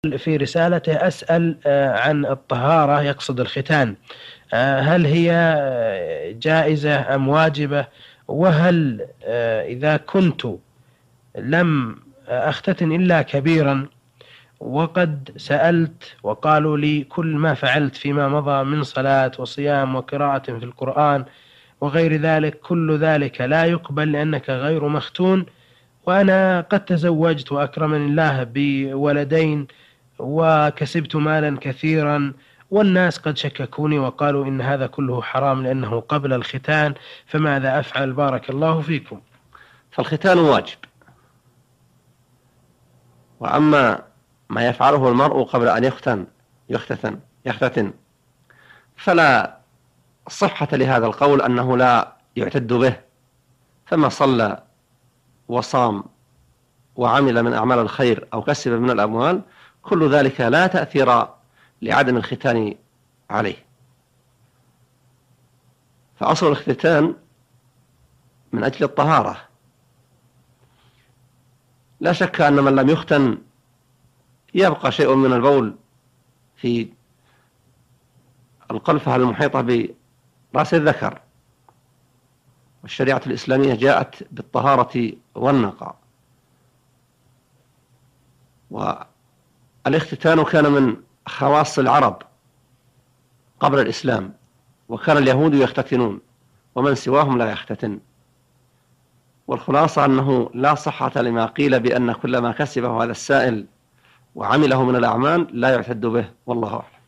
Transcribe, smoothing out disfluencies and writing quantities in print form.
في رسالته أسأل عن الطهارة، يقصد الختان، هل هي جائزة أم واجبة؟ وهل إذا كنت لم أختتن إلا كبيرا وقد سألت وقالوا لي كل ما فعلت فيما مضى من صلاة وصيام وقراءة في القرآن وغير ذلك كل ذلك لا يقبل لأنك غير مختون، وأنا قد تزوجت وأكرمني الله بولدين وكسبت مالا كثيرا، والناس قد شككوني وقالوا إن هذا كله حرام لأنه قبل الختان، فماذا أفعل؟ بارك الله فيكم. فالختان واجب، وأما ما يفعله المرء قبل أن يختتن فلا صحة لهذا القول أنه لا يعتد به، فما صلى وصام وعمل من أعمال الخير أو كسب من الأموال كل ذلك لا تأثير لعدم الختان عليه. فأصل الاختتان من أجل الطهارة. لا شك أن من لم يختن يبقى شيء من البول في القلفة المحيطة برأس الذكر، والشريعة الإسلامية جاءت بالطهارة والنقاء. والاختتان كان من خواص العرب قبل الإسلام، وكان اليهود يختتنون ومن سواهم لا يختتن. والخلاصة أنه لا صحة لما قيل بأن كل ما كسبه هذا السائل وعمله من الأعمال لا يعتد به، والله أعلم.